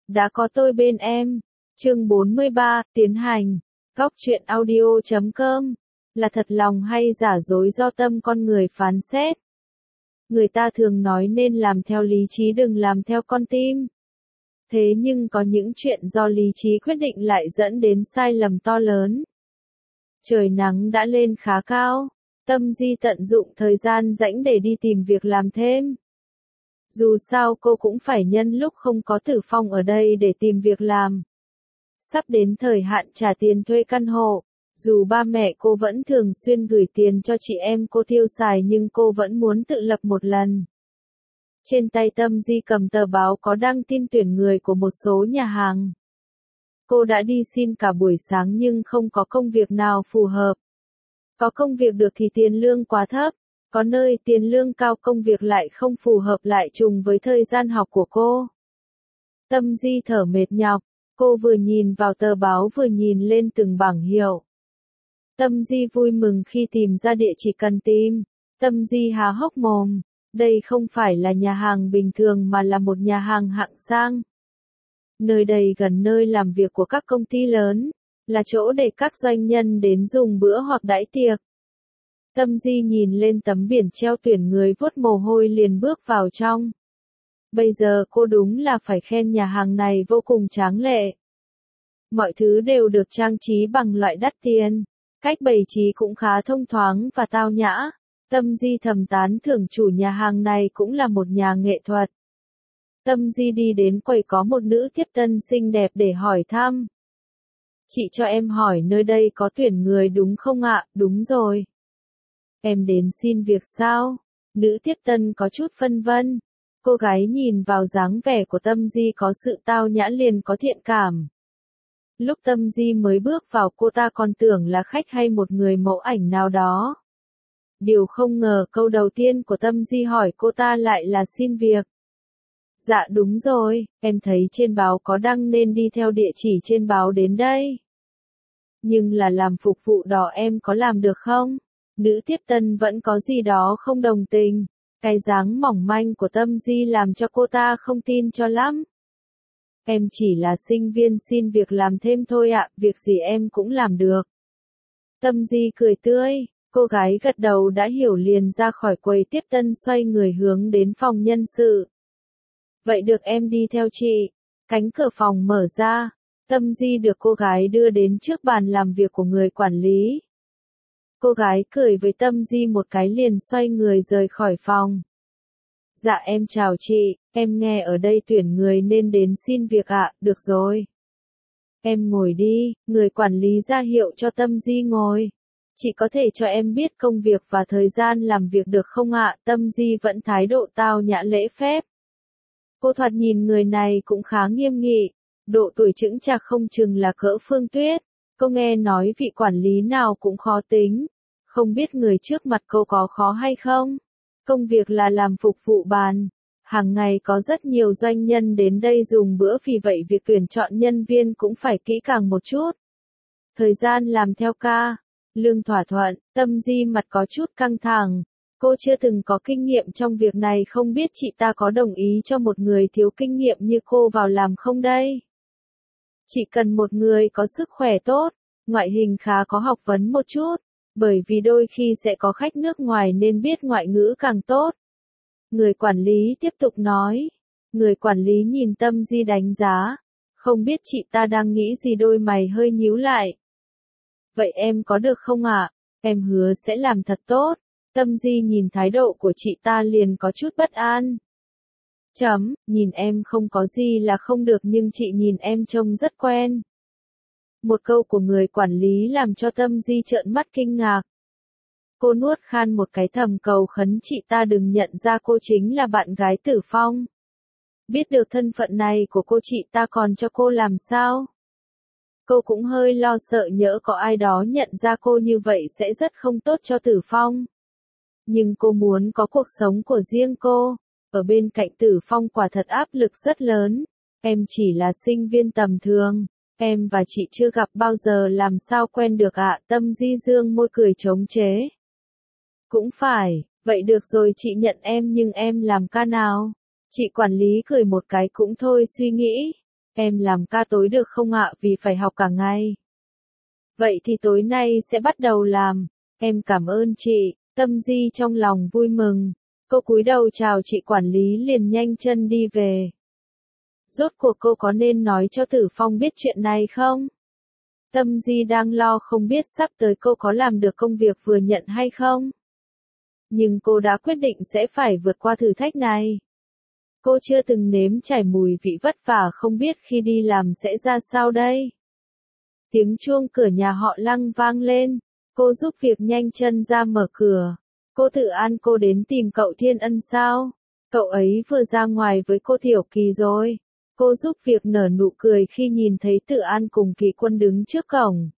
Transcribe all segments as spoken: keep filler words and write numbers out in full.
đã có tôi bên em. Chương bốn mươi ba, tiến hành. Góc truyện audio chấm com. Là thật lòng hay giả dối do tâm con người phán xét. Người ta thường nói nên làm theo lý trí đừng làm theo con tim. Thế nhưng có những chuyện do lý trí quyết định lại dẫn đến sai lầm to lớn. Trời nắng đã lên khá cao. Tâm Di tận dụng thời gian rảnh để đi tìm việc làm thêm. Dù sao cô cũng phải nhân lúc không có Tử Phong ở đây để tìm việc làm. Sắp đến thời hạn trả tiền thuê căn hộ, dù ba mẹ cô vẫn thường xuyên gửi tiền cho chị em cô tiêu xài nhưng cô vẫn muốn tự lập một lần. Trên tay Tâm Di cầm tờ báo có đăng tin tuyển người của một số nhà hàng. Cô đã đi xin cả buổi sáng nhưng không có công việc nào phù hợp. Có công việc được thì tiền lương quá thấp, có nơi tiền lương cao công việc lại không phù hợp lại trùng với thời gian học của cô. Tâm Di thở mệt nhọc, cô vừa nhìn vào tờ báo vừa nhìn lên từng bảng hiệu. Tâm Di vui mừng khi tìm ra địa chỉ cần tìm. Tâm Di há hốc mồm, đây không phải là nhà hàng bình thường mà là một nhà hàng hạng sang. Nơi đây gần nơi làm việc của các công ty lớn, là chỗ để các doanh nhân đến dùng bữa hoặc đãi tiệc. Tâm Di nhìn lên tấm biển treo tuyển người vuốt mồ hôi liền bước vào trong. Bây giờ cô đúng là phải khen nhà hàng này vô cùng tráng lệ. Mọi thứ đều được trang trí bằng loại đắt tiền, cách bày trí cũng khá thông thoáng và tao nhã. Tâm Di thầm tán thưởng chủ nhà hàng này cũng là một nhà nghệ thuật. Tâm Di đi đến quầy có một nữ tiếp tân xinh đẹp để hỏi thăm. Chị cho em hỏi nơi đây có tuyển người đúng không ạ? Đúng rồi. Em đến xin việc sao? Nữ tiếp tân có chút phân vân. Cô gái nhìn vào dáng vẻ của Tâm Di có sự tao nhã liền có thiện cảm. Lúc Tâm Di mới bước vào cô ta còn tưởng là khách hay một người mẫu ảnh nào đó. Điều không ngờ câu đầu tiên của Tâm Di hỏi cô ta lại là xin việc. Dạ đúng rồi, em thấy trên báo có đăng nên đi theo địa chỉ trên báo đến đây. Nhưng là làm phục vụ đó em có làm được không? Nữ tiếp tân vẫn có gì đó không đồng tình. Cái dáng mỏng manh của Tâm Di làm cho cô ta không tin cho lắm. Em chỉ là sinh viên xin việc làm thêm thôi ạ, việc gì em cũng làm được. Tâm Di cười tươi, cô gái gật đầu đã hiểu liền ra khỏi quầy tiếp tân xoay người hướng đến phòng nhân sự. Vậy được em đi theo chị. Cánh cửa phòng mở ra, Tâm Di được cô gái đưa đến trước bàn làm việc của người quản lý. Cô gái cười với Tâm Di một cái liền xoay người rời khỏi phòng. Dạ em chào chị, em nghe ở đây tuyển người nên đến xin việc ạ, được rồi. Em ngồi đi, người quản lý ra hiệu cho Tâm Di ngồi. Chị có thể cho em biết công việc và thời gian làm việc được không ạ? Tâm Di vẫn thái độ tao nhã lễ phép. Cô thoạt nhìn người này cũng khá nghiêm nghị, độ tuổi chững chạc không chừng là cỡ Phương Tuyết. Cô nghe nói vị quản lý nào cũng khó tính. Không biết người trước mặt cô có khó hay không? Công việc là làm phục vụ bàn. Hàng ngày có rất nhiều doanh nhân đến đây dùng bữa vì vậy việc tuyển chọn nhân viên cũng phải kỹ càng một chút. Thời gian làm theo ca. Lương thỏa thuận, Tâm Di mặt có chút căng thẳng. Cô chưa từng có kinh nghiệm trong việc này không biết chị ta có đồng ý cho một người thiếu kinh nghiệm như cô vào làm không đây? Chị cần một người có sức khỏe tốt, ngoại hình khá có học vấn một chút, bởi vì đôi khi sẽ có khách nước ngoài nên biết ngoại ngữ càng tốt. Người quản lý tiếp tục nói. Người quản lý nhìn Tâm Di đánh giá. Không biết chị ta đang nghĩ gì đôi mày hơi nhíu lại. Vậy em có được không ạ? Em hứa sẽ làm thật tốt. Tâm Di nhìn thái độ của chị ta liền có chút bất an. Chấm, nhìn em không có gì là không được nhưng chị nhìn em trông rất quen. Một câu của người quản lý làm cho Tâm Di trợn mắt kinh ngạc. Cô nuốt khan một cái thầm cầu khấn chị ta đừng nhận ra cô chính là bạn gái Tử Phong. Biết được thân phận này của cô chị ta còn cho cô làm sao? Cô cũng hơi lo sợ nhỡ có ai đó nhận ra cô như vậy sẽ rất không tốt cho Tử Phong. Nhưng cô muốn có cuộc sống của riêng cô. Ở bên cạnh Tử Phong quả thật áp lực rất lớn. Em chỉ là sinh viên tầm thường. Em và chị chưa gặp bao giờ làm sao quen được ạ? Tâm Di dương môi cười trống chế. Cũng phải, vậy được rồi chị nhận em nhưng em làm ca nào? Chị quản lý cười một cái cũng thôi suy nghĩ. Em làm ca tối được không ạ, vì phải học cả ngày. Vậy thì tối nay sẽ bắt đầu làm. Em cảm ơn chị. Tâm Di trong lòng vui mừng. Cô cúi đầu chào chị quản lý liền nhanh chân đi về. Rốt cuộc cô có nên nói cho Tử Phong biết chuyện này không? Tâm Di đang lo không biết sắp tới cô có làm được công việc vừa nhận hay không. Nhưng cô đã quyết định sẽ phải vượt qua thử thách này. Cô chưa từng nếm trải mùi vị vất vả không biết khi đi làm sẽ ra sao đây. Tiếng chuông cửa nhà họ Lăng vang lên. Cô giúp việc nhanh chân ra mở cửa. Cô Tự An, cô đến tìm cậu Thiên Ân sao? Cậu ấy vừa ra ngoài với cô Tiểu Kỳ rồi. Cô giúp việc nở nụ cười khi nhìn thấy Tự An cùng Kỳ Quân đứng trước cổng.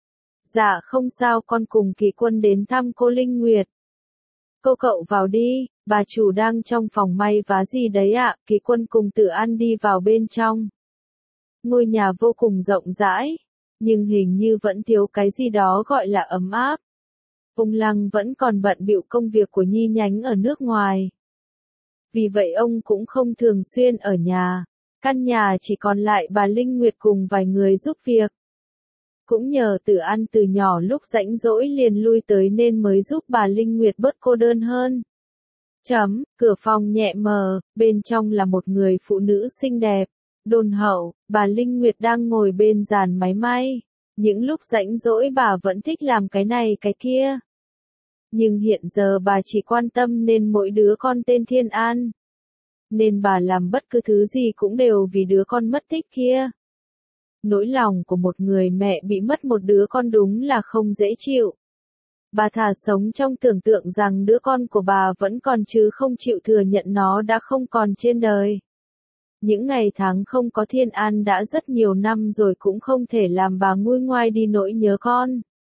Dạ không sao, con cùng Kỳ Quân đến thăm cô Linh Nguyệt. Cô cậu vào đi, bà chủ đang trong phòng may vá gì đấy ạ. Kỳ Quân cùng Tự An đi vào bên trong. Ngôi nhà vô cùng rộng rãi, nhưng hình như vẫn thiếu cái gì đó gọi là ấm áp. Ông Lăng vẫn còn bận bịu công việc của Nhi nhánh ở nước ngoài. Vì vậy ông cũng không thường xuyên ở nhà. Căn nhà chỉ còn lại bà Linh Nguyệt cùng vài người giúp việc. Cũng nhờ Tự An từ nhỏ lúc rảnh rỗi liền lui tới nên mới giúp bà Linh Nguyệt bớt cô đơn hơn. Chấm, cửa phòng nhẹ mờ, bên trong là một người phụ nữ xinh đẹp, đôn hậu, bà Linh Nguyệt đang ngồi bên dàn máy may. Những lúc rảnh rỗi bà vẫn thích làm cái này cái kia. Nhưng hiện giờ bà chỉ quan tâm nên mỗi đứa con tên Thiên An. Nên bà làm bất cứ thứ gì cũng đều vì đứa con mất tích kia. Nỗi lòng của một người mẹ bị mất một đứa con đúng là không dễ chịu. Bà thà sống trong tưởng tượng rằng đứa con của bà vẫn còn chứ không chịu thừa nhận nó đã không còn trên đời. Những ngày tháng không có Thiên An đã rất nhiều năm rồi cũng không thể làm bà nguôi ngoai đi nỗi nhớ con.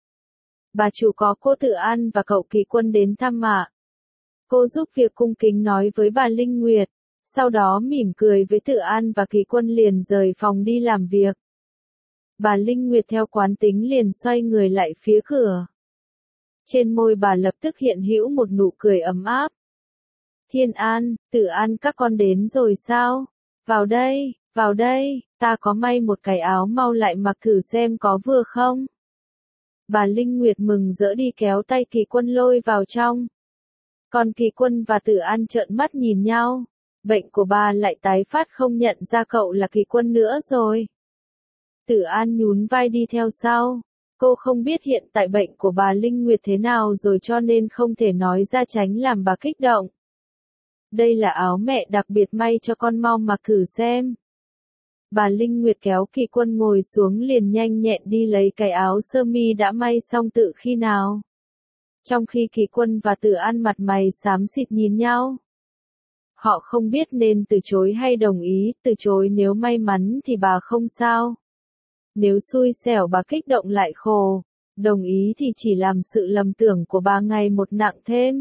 Bà chủ có cô Tự An và cậu Kỳ Quân đến thăm ạ. Cô giúp việc cung kính nói với bà Linh Nguyệt, sau đó mỉm cười với Tự An và Kỳ Quân liền rời phòng đi làm việc. Bà Linh Nguyệt theo quán tính liền xoay người lại phía cửa. Trên môi bà lập tức hiện hữu một nụ cười ấm áp. Thiên An, Tự An, các con đến rồi sao? Vào đây, vào đây, ta có may một cái áo, mau lại mặc thử xem có vừa không? Bà Linh Nguyệt mừng rỡ đi kéo tay Kỳ Quân lôi vào trong. Còn Kỳ Quân và Tự An trợn mắt nhìn nhau. Bệnh của bà lại tái phát, không nhận ra cậu là Kỳ Quân nữa rồi. Tự An nhún vai đi theo sau. Cô không biết hiện tại bệnh của bà Linh Nguyệt thế nào rồi cho nên không thể nói ra tránh làm bà kích động. Đây là áo mẹ đặc biệt may cho con, mau mặc thử xem. Bà Linh Nguyệt kéo Kỳ Quân ngồi xuống liền nhanh nhẹn đi lấy cái áo sơ mi đã may xong tự khi nào. Trong khi Kỳ Quân và Tự An mặt mày xám xịt nhìn nhau. Họ không biết nên từ chối hay đồng ý, từ chối nếu may mắn thì bà không sao. Nếu xui xẻo bà kích động lại khổ, đồng ý thì chỉ làm sự lầm tưởng của bà ngày một nặng thêm.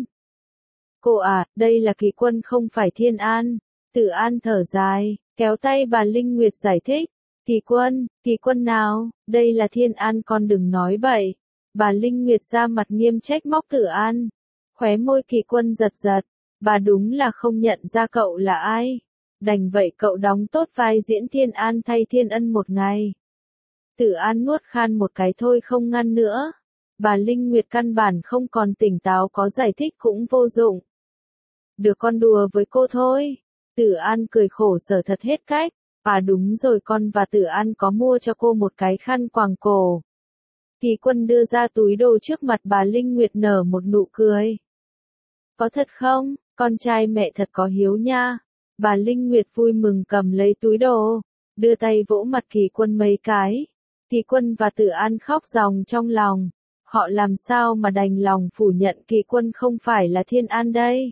Cô à, đây là Kỳ Quân không phải Thiên An. Tự An thở dài, kéo tay bà Linh Nguyệt giải thích. Kỳ Quân, Kỳ Quân nào, đây là Thiên An, con đừng nói bậy. Bà Linh Nguyệt ra mặt nghiêm trách móc Tự An. Khóe môi Kỳ Quân giật giật, bà đúng là không nhận ra cậu là ai. Đành vậy cậu đóng tốt vai diễn Thiên An thay Thiên Ân một ngày. Tự An nuốt khan một cái thôi không ngăn nữa. Bà Linh Nguyệt căn bản không còn tỉnh táo, có giải thích cũng vô dụng. Được, con đùa với cô thôi. Tự An cười khổ sở thật hết cách. À đúng rồi, con và Tự An có mua cho cô một cái khăn quàng cổ. Kỳ Quân đưa ra túi đồ trước mặt bà Linh Nguyệt nở một nụ cười. Có thật không? Con trai mẹ thật có hiếu nha. Bà Linh Nguyệt vui mừng cầm lấy túi đồ, đưa tay vỗ mặt Kỳ Quân mấy cái. Kỳ Quân và Tự An khóc ròng trong lòng. Họ làm sao mà đành lòng phủ nhận Kỳ Quân không phải là Thiên An đây.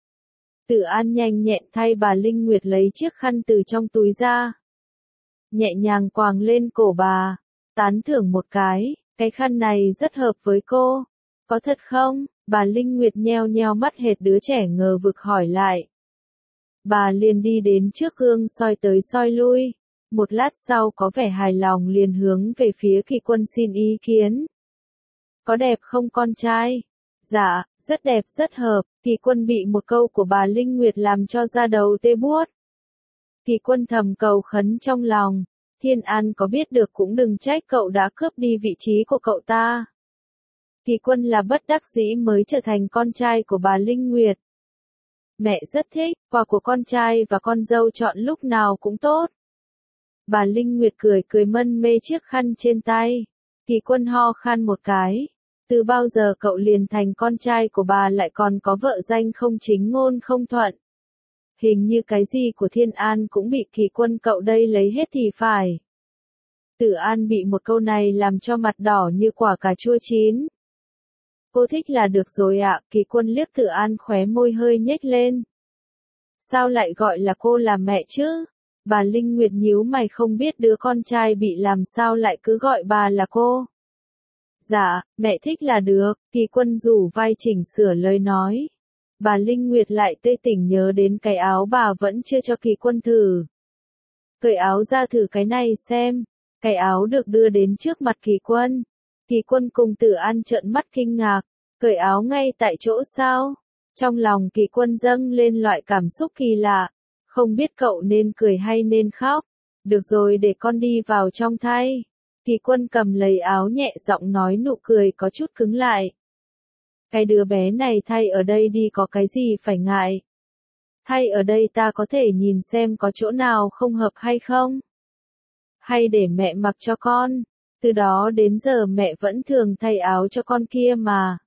Tự An nhanh nhẹn thay bà Linh Nguyệt lấy chiếc khăn từ trong túi ra. Nhẹ nhàng quàng lên cổ bà, tán thưởng một cái, cái khăn này rất hợp với cô. Có thật không? Bà Linh Nguyệt nheo nheo mắt hệt đứa trẻ ngờ vực hỏi lại. Bà liền đi đến trước gương soi tới soi lui. Một lát sau có vẻ hài lòng liền hướng về phía Kỳ Quân xin ý kiến. Có đẹp không con trai? Dạ, rất đẹp rất hợp. Kỳ Quân bị một câu của bà Linh Nguyệt làm cho da đầu tê buốt. Kỳ Quân thầm cầu khấn trong lòng, Thiên An có biết được cũng đừng trách cậu đã cướp đi vị trí của cậu ta. Kỳ Quân là bất đắc dĩ mới trở thành con trai của bà Linh Nguyệt. Mẹ rất thích, quà của con trai và con dâu chọn lúc nào cũng tốt. Bà Linh Nguyệt cười cười mân mê chiếc khăn trên tay. Kỳ Quân ho khan một cái. Từ bao giờ cậu liền thành con trai của bà lại còn có vợ danh không chính ngôn không thuận. Hình như cái gì của Thiên An cũng bị Kỳ Quân cậu đây lấy hết thì phải. Tử An bị một câu này làm cho mặt đỏ như quả cà chua chín. Cô thích là được rồi ạ, Kỳ Quân liếc Tử An khóe môi hơi nhếch lên. Sao lại gọi là cô là mẹ chứ? Bà Linh Nguyệt nhíu mày không biết đứa con trai bị làm sao lại cứ gọi bà là cô. Dạ, mẹ thích là được, Kỳ Quân rủ vai chỉnh sửa lời nói. Bà Linh Nguyệt lại tê tỉnh nhớ đến cái áo bà vẫn chưa cho Kỳ Quân thử. Cởi áo ra thử cái này xem. Cái áo được đưa đến trước mặt Kỳ Quân. Kỳ Quân cùng Tử An trợn mắt kinh ngạc. Cởi áo ngay tại chỗ sao? Trong lòng Kỳ Quân dâng lên loại cảm xúc kỳ lạ. Không biết cậu nên cười hay nên khóc. Được rồi để con đi vào trong thay. Kỳ Quân cầm lấy áo nhẹ giọng nói nụ cười có chút cứng lại. Cái đứa bé này thay ở đây đi có cái gì phải ngại. Thay ở đây ta có thể nhìn xem có chỗ nào không hợp hay không. Hay để mẹ mặc cho con. Từ đó đến giờ mẹ vẫn thường thay áo cho con kia mà.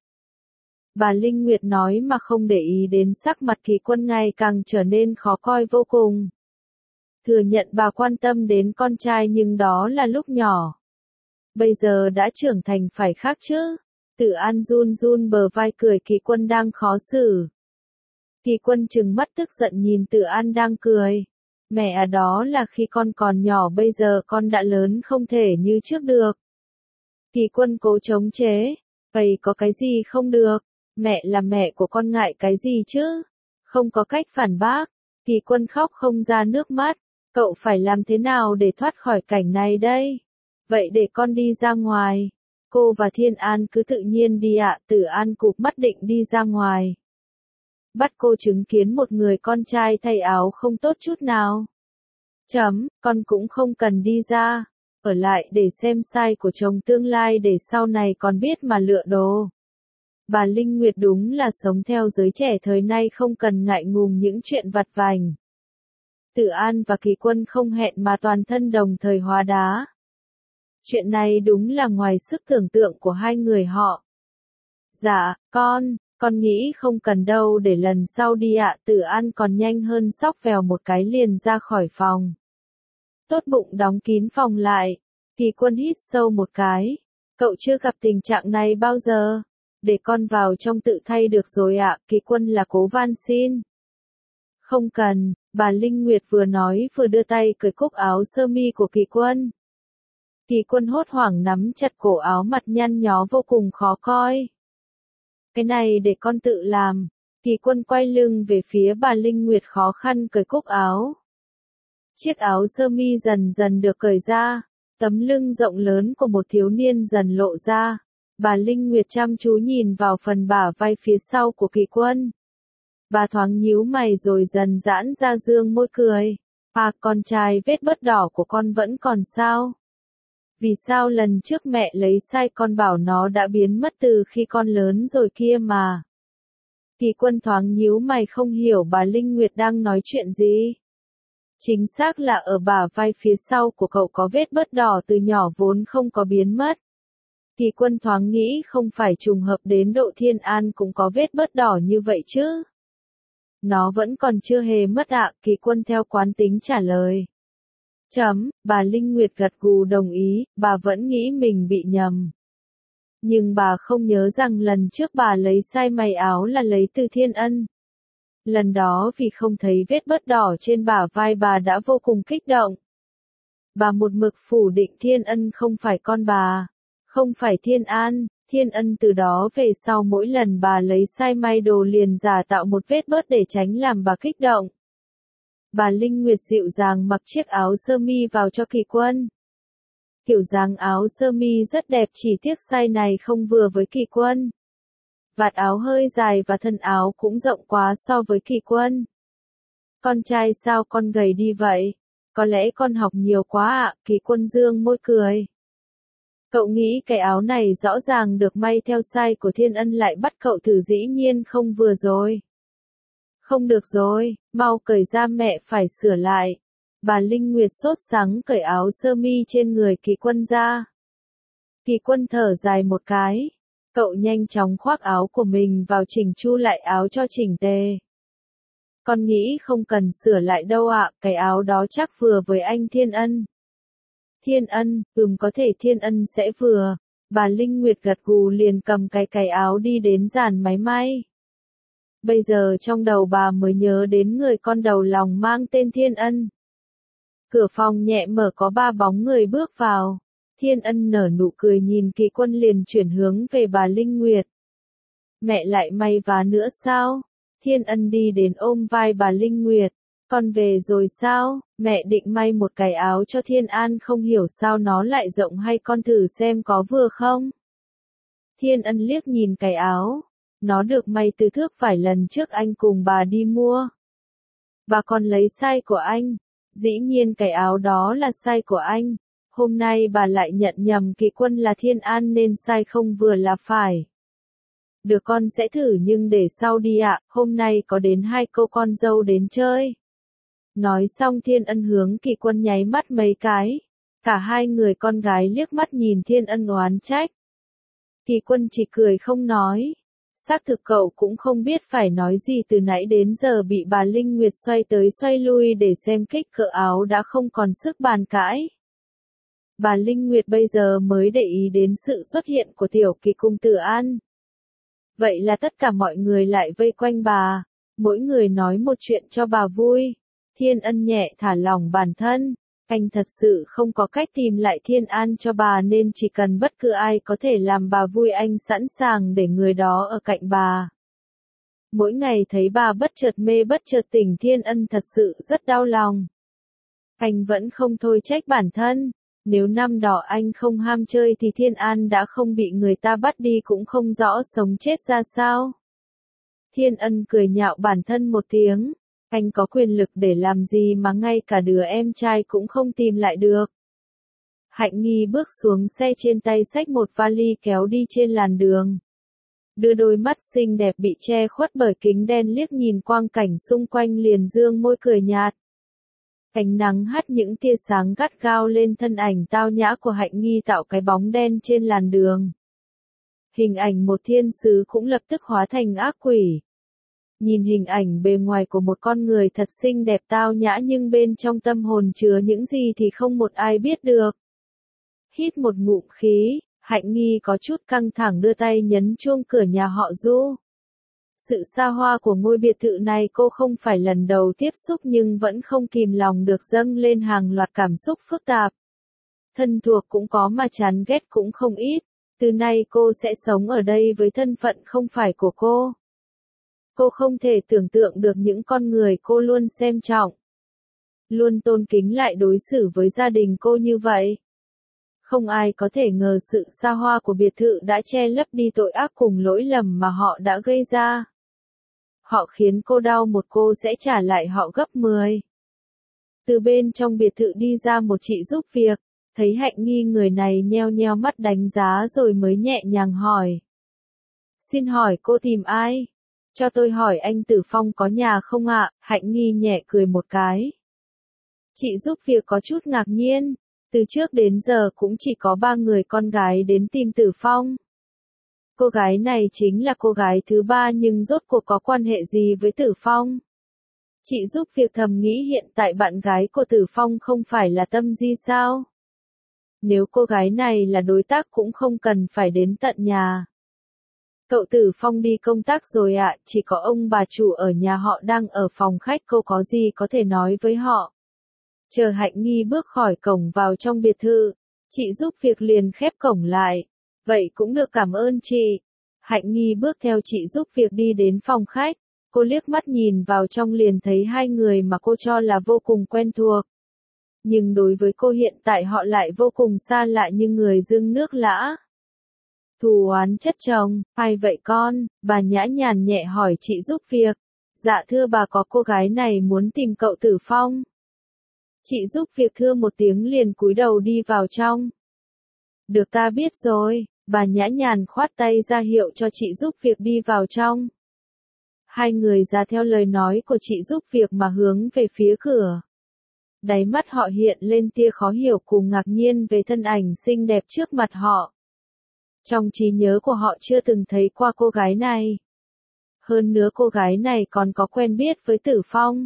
Bà Linh Nguyệt nói mà không để ý đến sắc mặt Kỳ Quân ngày càng trở nên khó coi vô cùng. Thừa nhận bà quan tâm đến con trai nhưng đó là lúc nhỏ. Bây giờ đã trưởng thành phải khác chứ. Tử An run run bờ vai cười Kỳ Quân đang khó xử. Kỳ Quân trừng mắt tức giận nhìn Tử An đang cười. Mẹ à, đó là khi con còn nhỏ, bây giờ con đã lớn không thể như trước được. Kỳ Quân cố chống chế. Vậy có cái gì không được? Mẹ là mẹ của con, ngại cái gì chứ? Không có cách phản bác. Kỳ Quân khóc không ra nước mắt. Cậu phải làm thế nào để thoát khỏi cảnh này đây? Vậy để con đi ra ngoài. Cô và Thiên An cứ tự nhiên đi ạ. Tử An cụp mắt định đi ra ngoài. Bắt cô chứng kiến một người con trai thay áo không tốt chút nào. Chấm, con cũng không cần đi ra. Ở lại để xem sai của chồng tương lai để sau này còn biết mà lựa đồ. Bà Linh Nguyệt đúng là sống theo giới trẻ thời nay không cần ngại ngùng những chuyện vặt vãnh. Tử An và Kỳ Quân không hẹn mà toàn thân đồng thời hóa đá. Chuyện này đúng là ngoài sức tưởng tượng của hai người họ. Dạ, con, con nghĩ không cần đâu, để lần sau đi ạ. Tử An còn nhanh hơn xóc vèo một cái liền ra khỏi phòng. Tốt bụng đóng kín phòng lại. Kỳ Quân hít sâu một cái. Cậu chưa gặp tình trạng này bao giờ. Để con vào trong tự thay được rồi ạ. Kỳ Quân là cố van xin. Không cần, bà Linh Nguyệt vừa nói vừa đưa tay cởi cúc áo sơ mi của Kỳ Quân. Kỳ Quân hốt hoảng nắm chặt cổ áo, mặt nhăn nhó vô cùng khó coi. Cái này để con tự làm. Kỳ Quân quay lưng về phía bà Linh Nguyệt khó khăn cởi cúc áo. Chiếc áo sơ mi dần dần được cởi ra. Tấm lưng rộng lớn của một thiếu niên dần lộ ra. Bà Linh Nguyệt chăm chú nhìn vào phần bả vai phía sau của Kỳ Quân. Bà thoáng nhíu mày rồi dần giãn ra dương môi cười. À, con trai vết bớt đỏ của con vẫn còn sao? Vì sao lần trước mẹ lấy sai con bảo nó đã biến mất từ khi con lớn rồi kia mà. Kỳ Quân thoáng nhíu mày không hiểu bà Linh Nguyệt đang nói chuyện gì. Chính xác là ở bả vai phía sau của cậu có vết bớt đỏ từ nhỏ vốn không có biến mất. Kỳ Quân thoáng nghĩ không phải trùng hợp đến độ Thiên An cũng có vết bớt đỏ như vậy chứ. Nó vẫn còn chưa hề mất ạ. Kỳ Quân theo quán tính trả lời. Chấm, bà Linh Nguyệt gật gù đồng ý, bà vẫn nghĩ mình bị nhầm. Nhưng bà không nhớ rằng lần trước bà lấy sai may áo là lấy từ Thiên Ân. Lần đó vì không thấy vết bớt đỏ trên bả vai bà đã vô cùng kích động. Bà một mực phủ định Thiên Ân không phải con bà, không phải Thiên An. Thiên Ân từ đó về sau mỗi lần bà lấy sai may đồ liền giả tạo một vết bớt để tránh làm bà kích động. Bà Linh Nguyệt dịu dàng mặc chiếc áo sơ mi vào cho Kỳ Quân. Kiểu dáng áo sơ mi rất đẹp, chỉ tiếc size này không vừa với Kỳ Quân. Vạt áo hơi dài và thân áo cũng rộng quá so với Kỳ Quân. Con trai sao con gầy đi vậy? Có lẽ con học nhiều quá ạ, Kỳ Quân dương môi cười. Cậu nghĩ cái áo này rõ ràng được may theo size của Thiên Ân lại bắt cậu thử dĩ nhiên không vừa rồi. Không được rồi, mau cởi ra mẹ phải sửa lại. Bà Linh Nguyệt sốt sắng cởi áo sơ mi trên người Kỳ Quân ra. Kỳ Quân thở dài một cái. Cậu nhanh chóng khoác áo của mình vào chỉnh chu lại áo cho chỉnh tề. Con nghĩ không cần sửa lại đâu ạ, cái áo đó chắc vừa với anh Thiên Ân. Thiên Ân, ừm có thể Thiên Ân sẽ vừa. Bà Linh Nguyệt gật gù liền cầm cái cái áo đi đến dàn máy may. Bây giờ trong đầu bà mới nhớ đến người con đầu lòng mang tên Thiên Ân. Cửa phòng nhẹ mở có ba bóng người bước vào. Thiên Ân nở nụ cười nhìn Kỳ Quân liền chuyển hướng về bà Linh Nguyệt. Mẹ lại may vá nữa sao? Thiên Ân đi đến ôm vai bà Linh Nguyệt. Con về rồi sao? Mẹ định may một cái áo cho Thiên An không hiểu sao nó lại rộng hay con thử xem có vừa không? Thiên Ân liếc nhìn cái áo. Nó được may từ thước vải lần trước anh cùng bà đi mua. Bà còn lấy size của anh. Dĩ nhiên cái áo đó là size của anh. Hôm nay bà lại nhận nhầm Kỳ Quân là Thiên An nên size không vừa là phải. Được con sẽ thử nhưng để sau đi ạ, hôm nay có đến hai cô con dâu đến chơi. Nói xong Thiên Ân hướng Kỳ Quân nháy mắt mấy cái. Cả hai người con gái liếc mắt nhìn Thiên Ân oán trách. Kỳ Quân chỉ cười không nói. Xác thực cậu cũng không biết phải nói gì từ nãy đến giờ bị bà Linh Nguyệt xoay tới xoay lui để xem kích cỡ áo đã không còn sức bàn cãi. Bà Linh Nguyệt bây giờ mới để ý đến sự xuất hiện của Tiểu Kỳ cùng Tử An. Vậy là tất cả mọi người lại vây quanh bà, mỗi người nói một chuyện cho bà vui. Thiên Ân nhẹ thả lỏng bản thân, anh thật sự không có cách tìm lại Thiên An cho bà nên chỉ cần bất cứ ai có thể làm bà vui anh sẵn sàng để người đó ở cạnh bà. Mỗi ngày thấy bà bất chợt mê bất chợt tỉnh Thiên Ân thật sự rất đau lòng. Anh vẫn không thôi trách bản thân. Nếu năm đó anh không ham chơi thì Thiên An đã không bị người ta bắt đi cũng không rõ sống chết ra sao. Thiên Ân cười nhạo bản thân một tiếng. Anh có quyền lực để làm gì mà ngay cả đứa em trai cũng không tìm lại được. Hạnh Nghi bước xuống xe trên tay xách một vali kéo đi trên làn đường. Đưa đôi mắt xinh đẹp bị che khuất bởi kính đen liếc nhìn quang cảnh xung quanh liền dương môi cười nhạt. Ánh nắng hắt những tia sáng gắt gao lên thân ảnh tao nhã của Hạnh Nghi tạo cái bóng đen trên làn đường. Hình ảnh một thiên sứ cũng lập tức hóa thành ác quỷ. Nhìn hình ảnh bề ngoài của một con người thật xinh đẹp tao nhã nhưng bên trong tâm hồn chứa những gì thì không một ai biết được. Hít một ngụm khí, Hạnh Nghi có chút căng thẳng đưa tay nhấn chuông cửa nhà họ Du. Sự xa hoa của ngôi biệt thự này cô không phải lần đầu tiếp xúc nhưng vẫn không kìm lòng được dâng lên hàng loạt cảm xúc phức tạp. Thân thuộc cũng có mà chán ghét cũng không ít. Từ nay cô sẽ sống ở đây với thân phận không phải của cô. Cô không thể tưởng tượng được những con người cô luôn xem trọng, luôn tôn kính lại đối xử với gia đình cô như vậy. Không ai có thể ngờ sự xa hoa của biệt thự đã che lấp đi tội ác cùng lỗi lầm mà họ đã gây ra. Họ khiến cô đau một cô sẽ trả lại họ gấp mười. Từ bên trong biệt thự đi ra một chị giúp việc, thấy Hạnh Nghi người này nheo nheo mắt đánh giá rồi mới nhẹ nhàng hỏi. Xin hỏi cô tìm ai? Cho tôi hỏi anh Tử Phong có nhà không ạ? Hạnh Nghi nhẹ cười một cái. Chị giúp việc có chút ngạc nhiên. Từ trước đến giờ cũng chỉ có ba người con gái đến tìm Tử Phong. Cô gái này chính là cô gái thứ ba nhưng rốt cuộc có quan hệ gì với Tử Phong? Chị giúp việc thầm nghĩ hiện tại bạn gái của Tử Phong không phải là Tâm Di sao? Nếu cô gái này là đối tác cũng không cần phải đến tận nhà. Cậu Tử Phong đi công tác rồi ạ, chỉ có ông bà chủ ở nhà họ đang ở phòng khách, cô có gì có thể nói với họ. Chờ Hạnh Nghi bước khỏi cổng vào trong biệt thự, chị giúp việc liền khép cổng lại. Vậy cũng được, cảm ơn chị. Hạnh Nghi bước theo chị giúp việc đi đến phòng khách. Cô liếc mắt nhìn vào trong liền thấy hai người mà cô cho là vô cùng quen thuộc. Nhưng đối với cô hiện tại họ lại vô cùng xa lạ như người dưng nước lã. Thù oán chất chồng, ai vậy con? Bà nhã nhàn nhẹ hỏi chị giúp việc. Dạ thưa bà, có cô gái này muốn tìm cậu Tử Phong. Chị giúp việc thưa một tiếng liền cúi đầu đi vào trong. Được, ta biết rồi, bà nhã nhàn khoát tay ra hiệu cho chị giúp việc đi vào trong. Hai người ra theo lời nói của chị giúp việc mà hướng về phía cửa. Đáy mắt họ hiện lên tia khó hiểu cùng ngạc nhiên về thân ảnh xinh đẹp trước mặt họ. Trong trí nhớ của họ chưa từng thấy qua cô gái này. Hơn nữa cô gái này còn có quen biết với Tử Phong.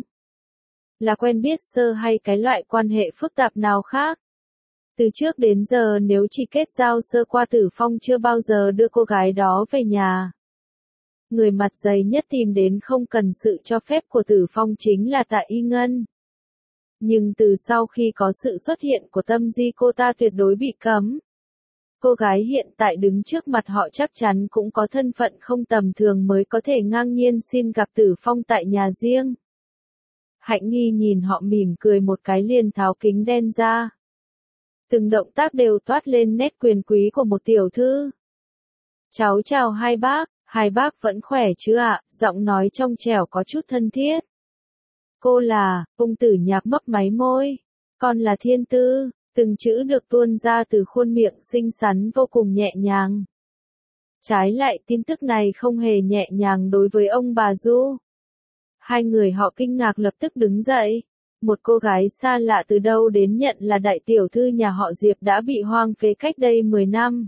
Là quen biết sơ hay cái loại quan hệ phức tạp nào khác. Từ trước đến giờ nếu chỉ kết giao sơ qua, Tử Phong chưa bao giờ đưa cô gái đó về nhà. Người mặt dày nhất tìm đến không cần sự cho phép của Tử Phong chính là Tạ Y Ngân. Nhưng từ sau khi có sự xuất hiện của Tâm Di, cô ta tuyệt đối bị cấm. Cô gái hiện tại đứng trước mặt họ chắc chắn cũng có thân phận không tầm thường mới có thể ngang nhiên xin gặp Tử Phong tại nhà riêng. Hạnh Nghi nhìn họ mỉm cười một cái liền tháo kính đen ra. Từng động tác đều toát lên nét quyền quý của một tiểu thư. Cháu chào hai bác, hai bác vẫn khỏe chứ ạ? Giọng nói trong trẻo có chút thân thiết. Cô là, Ung Tử Nhạc mấp máy môi. Con là Thiên Tư, từng chữ được tuôn ra từ khuôn miệng xinh xắn vô cùng nhẹ nhàng. Trái lại tin tức này không hề nhẹ nhàng đối với ông bà Du. Hai người họ kinh ngạc lập tức đứng dậy. Một cô gái xa lạ từ đâu đến nhận là đại tiểu thư nhà họ Diệp đã bị hoang phế cách đây mười năm.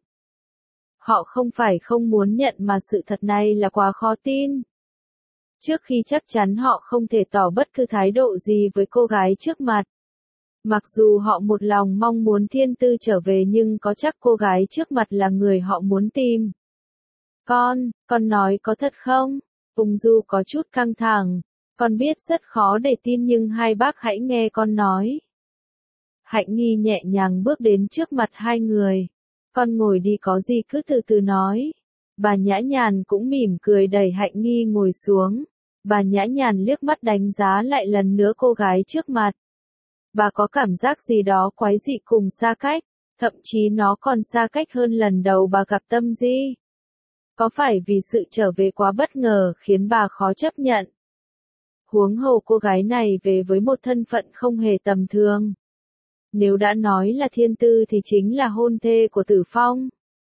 Họ không phải không muốn nhận mà sự thật này là quá khó tin. Trước khi chắc chắn họ không thể tỏ bất cứ thái độ gì với cô gái trước mặt. Mặc dù họ một lòng mong muốn Thiên Tư trở về nhưng có chắc cô gái trước mặt là người họ muốn tìm. Con, con nói có thật không? Ung Du có chút căng thẳng. Con biết rất khó để tin nhưng hai bác hãy nghe con nói. Hạnh Nghi nhẹ nhàng bước đến trước mặt hai người. Con ngồi đi, có gì cứ từ từ nói. Bà Nhã Nhàn cũng mỉm cười đẩy Hạnh Nghi ngồi xuống. Bà Nhã Nhàn liếc mắt đánh giá lại lần nữa cô gái trước mặt. Bà có cảm giác gì đó quái dị cùng xa cách, thậm chí nó còn xa cách hơn lần đầu bà gặp Tâm Di. Có phải vì sự trở về quá bất ngờ khiến bà khó chấp nhận? Huống hồ cô gái này về với một thân phận không hề tầm thường. Nếu đã nói là Thiên Tư thì chính là hôn thê của Tử Phong.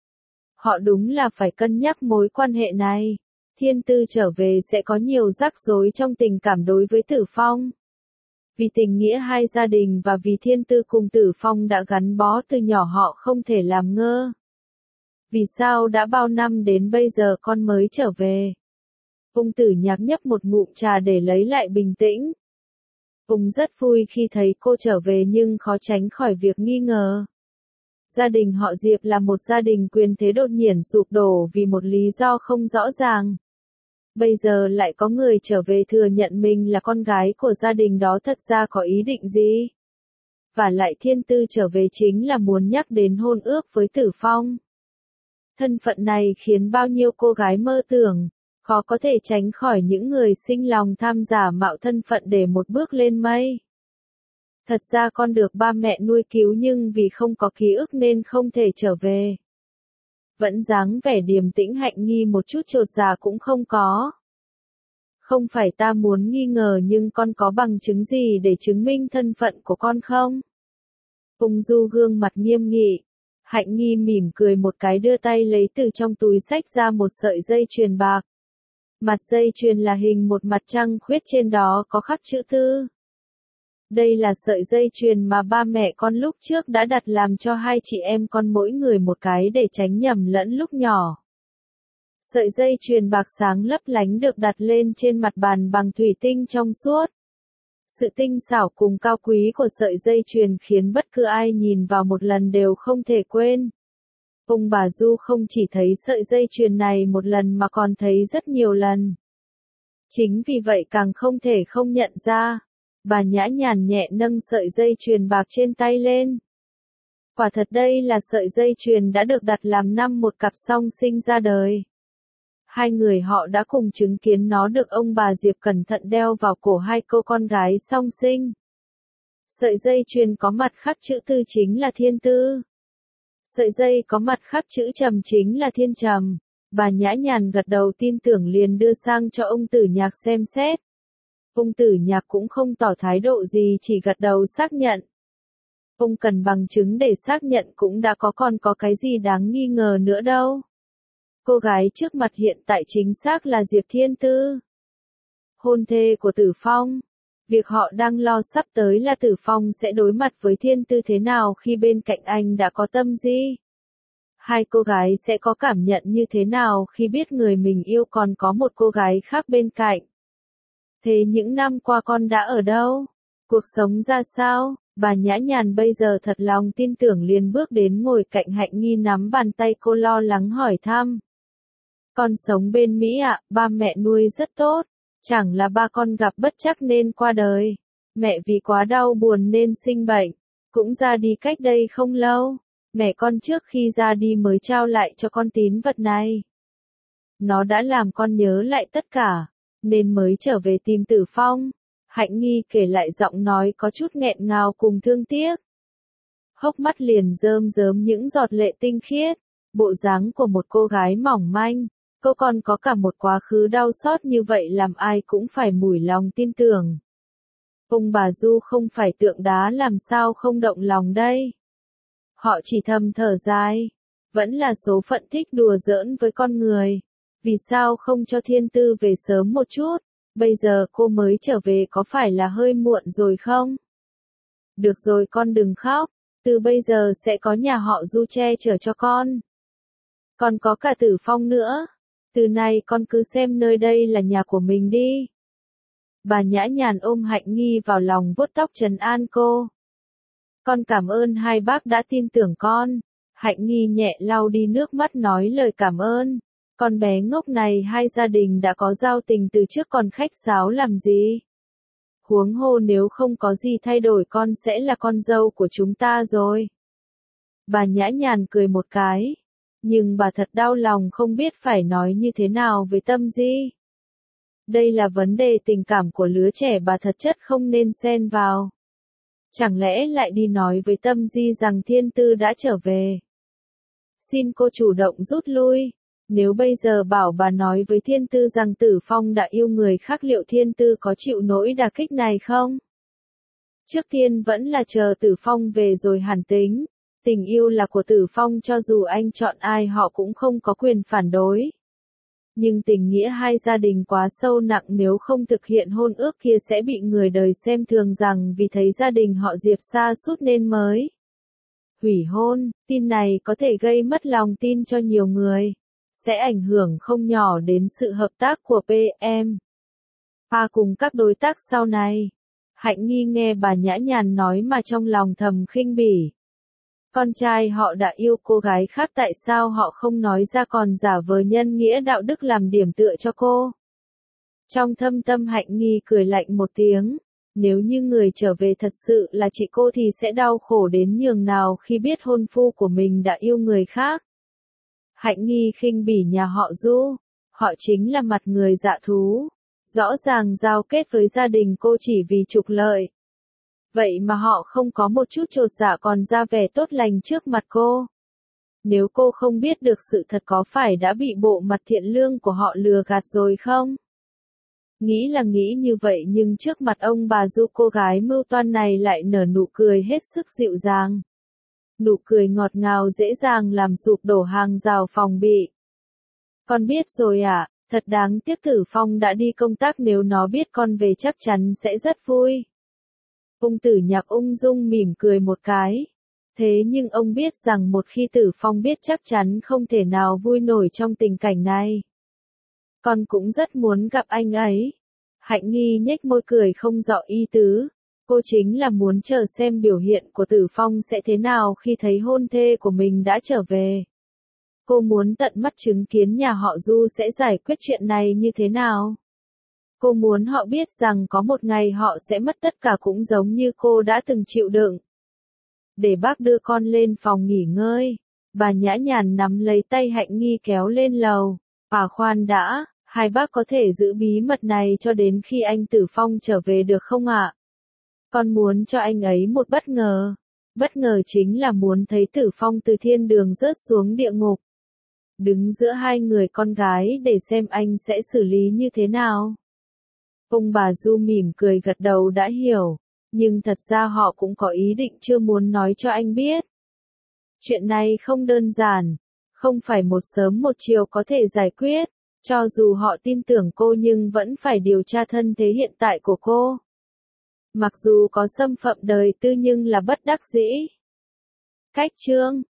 Họ đúng là phải cân nhắc mối quan hệ này. Thiên Tư trở về sẽ có nhiều rắc rối trong tình cảm đối với Tử Phong. Vì tình nghĩa hai gia đình và vì Thiên Tư cùng Tử Phong đã gắn bó từ nhỏ họ không thể làm ngơ. Vì sao đã bao năm đến bây giờ con mới trở về? Ung Tử Nhạc nhấp một ngụm trà để lấy lại bình tĩnh. Ung rất vui khi thấy cô trở về nhưng khó tránh khỏi việc nghi ngờ. Gia đình họ Diệp là một gia đình quyền thế đột nhiên sụp đổ vì một lý do không rõ ràng. Bây giờ lại có người trở về thừa nhận mình là con gái của gia đình đó, thật ra có ý định gì? Và lại Thiên Tư trở về chính là muốn nhắc đến hôn ước với Tử Phong. Thân phận này khiến bao nhiêu cô gái mơ tưởng, khó có thể tránh khỏi những người sinh lòng tham giả mạo thân phận để một bước lên mây. Thật ra con được ba mẹ nuôi cứu nhưng vì không có ký ức nên không thể trở về. Vẫn dáng vẻ điềm tĩnh Hạnh Nghi một chút chột dạ cũng không có. Không phải ta muốn nghi ngờ nhưng con có bằng chứng gì để chứng minh thân phận của con không? Ung Du gương mặt nghiêm nghị. Hạnh Nghi mỉm cười một cái đưa tay lấy từ trong túi xách ra một sợi dây chuyền bạc. Mặt dây chuyền là hình một mặt trăng khuyết, trên đó có khắc chữ Tư. Đây là sợi dây chuyền mà ba mẹ con lúc trước đã đặt làm cho hai chị em con mỗi người một cái để tránh nhầm lẫn lúc nhỏ. Sợi dây chuyền bạc sáng lấp lánh được đặt lên trên mặt bàn bằng thủy tinh trong suốt. Sự tinh xảo cùng cao quý của sợi dây chuyền khiến bất cứ ai nhìn vào một lần đều không thể quên. Ông bà Du không chỉ thấy sợi dây chuyền này một lần mà còn thấy rất nhiều lần. Chính vì vậy càng không thể không nhận ra. Bà Nhã Nhàn nhẹ nâng sợi dây chuyền bạc trên tay lên. Quả thật đây là sợi dây chuyền đã được đặt làm năm một cặp song sinh ra đời. Hai người họ đã cùng chứng kiến nó được ông bà Diệp cẩn thận đeo vào cổ hai cô con gái song sinh. Sợi dây chuyền có mặt khắc chữ Tư chính là Thiên Tư. Sợi dây có mặt khắc chữ Trầm chính là Thiên Trầm. Bà Nhã Nhàn gật đầu tin tưởng liền đưa sang cho ông Tử Nhạc xem xét. Ông Tử Nhạc cũng không tỏ thái độ gì, chỉ gật đầu xác nhận. Ông cần bằng chứng để xác nhận cũng đã có, còn có cái gì đáng nghi ngờ nữa đâu. Cô gái trước mặt hiện tại chính xác là Diệp Thiên Tư, hôn thê của Tử Phong. Việc họ đang lo sắp tới là Tử Phong sẽ đối mặt với Thiên Tư thế nào khi bên cạnh anh đã có Tâm Di. Hai cô gái sẽ có cảm nhận như thế nào khi biết người mình yêu còn có một cô gái khác bên cạnh. Thế những năm qua con đã ở đâu? Cuộc sống ra sao? Bà Nhã Nhàn bây giờ thật lòng tin tưởng liền bước đến ngồi cạnh Hạnh Nghi nắm bàn tay cô lo lắng hỏi thăm. Con sống bên Mỹ ạ, ba mẹ nuôi rất tốt. Chẳng là ba con gặp bất trắc nên qua đời. Mẹ vì quá đau buồn nên sinh bệnh. Cũng ra đi cách đây không lâu. Mẹ con trước khi ra đi mới trao lại cho con tín vật này. Nó đã làm con nhớ lại tất cả, nên mới trở về tìm Tử Phong. Hạnh Nghi kể lại giọng nói có chút nghẹn ngào cùng thương tiếc. Hốc mắt liền rơm rớm những giọt lệ tinh khiết. Bộ dáng của một cô gái mỏng manh. Cô còn có cả một quá khứ đau xót như vậy làm ai cũng phải mủi lòng tin tưởng. Ông bà Du không phải tượng đá làm sao không động lòng đây. Họ chỉ thầm thở dài. Vẫn là số phận thích đùa giỡn với con người. Vì sao không cho Thiên Tư về sớm một chút? Bây giờ cô mới trở về có phải là hơi muộn rồi không? Được rồi con đừng khóc. Từ bây giờ sẽ có nhà họ Du che chở cho con. Còn có cả Tử Phong nữa. Từ nay con cứ xem nơi đây là nhà của mình đi. Bà Nhã Nhàn ôm Hạnh Nghi vào lòng vuốt tóc trấn an cô. Con cảm ơn hai bác đã tin tưởng con. Hạnh Nghi nhẹ lau đi nước mắt nói lời cảm ơn. Con bé ngốc này hai gia đình đã có giao tình từ trước còn khách sáo làm gì. Huống hồ nếu không có gì thay đổi con sẽ là con dâu của chúng ta rồi. Bà Nhã Nhàn cười một cái. Nhưng bà thật đau lòng không biết phải nói như thế nào với Tâm Di. Đây là vấn đề tình cảm của lứa trẻ bà thật chất không nên xen vào. Chẳng lẽ lại đi nói với Tâm Di rằng Thiên Tư đã trở về. Xin cô chủ động rút lui. Nếu bây giờ bảo bà nói với Thiên Tư rằng Tử Phong đã yêu người khác liệu Thiên Tư có chịu nỗi đả kích này không? Trước tiên vẫn là chờ Tử Phong về rồi hẳn tính. Tình yêu là của Tử Phong cho dù anh chọn ai họ cũng không có quyền phản đối. Nhưng tình nghĩa hai gia đình quá sâu nặng nếu không thực hiện hôn ước kia sẽ bị người đời xem thường rằng vì thấy gia đình họ Diệp sa sút nên mới hủy hôn. Tin này có thể gây mất lòng tin cho nhiều người. Sẽ ảnh hưởng không nhỏ đến sự hợp tác của pê em và cùng các đối tác sau này. Hạnh Nghi nghe bà Nhã Nhàn nói mà trong lòng thầm khinh bỉ. Con trai họ đã yêu cô gái khác tại sao họ không nói ra còn giả vờ nhân nghĩa đạo đức làm điểm tựa cho cô. Trong thâm tâm Hạnh Nghi cười lạnh một tiếng. Nếu như người trở về thật sự là chị cô thì sẽ đau khổ đến nhường nào khi biết hôn phu của mình đã yêu người khác. Hạnh Nghi khinh bỉ nhà họ Du. Họ chính là mặt người dạ thú. Rõ ràng giao kết với gia đình cô chỉ vì trục lợi. Vậy mà họ không có một chút chột dạ còn ra vẻ tốt lành trước mặt cô. Nếu cô không biết được sự thật có phải đã bị bộ mặt thiện lương của họ lừa gạt rồi không? Nghĩ là nghĩ như vậy nhưng trước mặt ông bà Du cô gái mưu toan này lại nở nụ cười hết sức dịu dàng. Nụ cười ngọt ngào dễ dàng làm sụp đổ hàng rào phòng bị. Con biết rồi ạ, à, thật đáng tiếc Tử Phong đã đi công tác nếu nó biết con về chắc chắn sẽ rất vui. Ông Tử Nhạc ung dung mỉm cười một cái. Thế nhưng ông biết rằng một khi Tử Phong biết chắc chắn không thể nào vui nổi trong tình cảnh này. Con cũng rất muốn gặp anh ấy. Hạnh Nghi nhếch môi cười không rõ ý tứ. Cô chính là muốn chờ xem biểu hiện của Tử Phong sẽ thế nào khi thấy hôn thê của mình đã trở về. Cô muốn tận mắt chứng kiến nhà họ Du sẽ giải quyết chuyện này như thế nào. Cô muốn họ biết rằng có một ngày họ sẽ mất tất cả cũng giống như cô đã từng chịu đựng. Để bác đưa con lên phòng nghỉ ngơi. Bà Nhã Nhàn nắm lấy tay Hạnh Nghi kéo lên lầu. À khoan đã, hai bác có thể giữ bí mật này cho đến khi anh Tử Phong trở về được không ạ? Con muốn cho anh ấy một bất ngờ. Bất ngờ chính là muốn thấy Tử Phong từ thiên đường rớt xuống địa ngục. đứng giữa hai người con gái để xem anh sẽ xử lý như thế nào. Ông bà Du mỉm cười gật đầu đã hiểu, nhưng thật ra họ cũng có ý định chưa muốn nói cho anh biết. Chuyện này không đơn giản, không phải một sớm một chiều có thể giải quyết, cho dù họ tin tưởng cô nhưng vẫn phải điều tra thân thế hiện tại của cô. Mặc dù có xâm phạm đời tư nhưng là bất đắc dĩ. Cách chương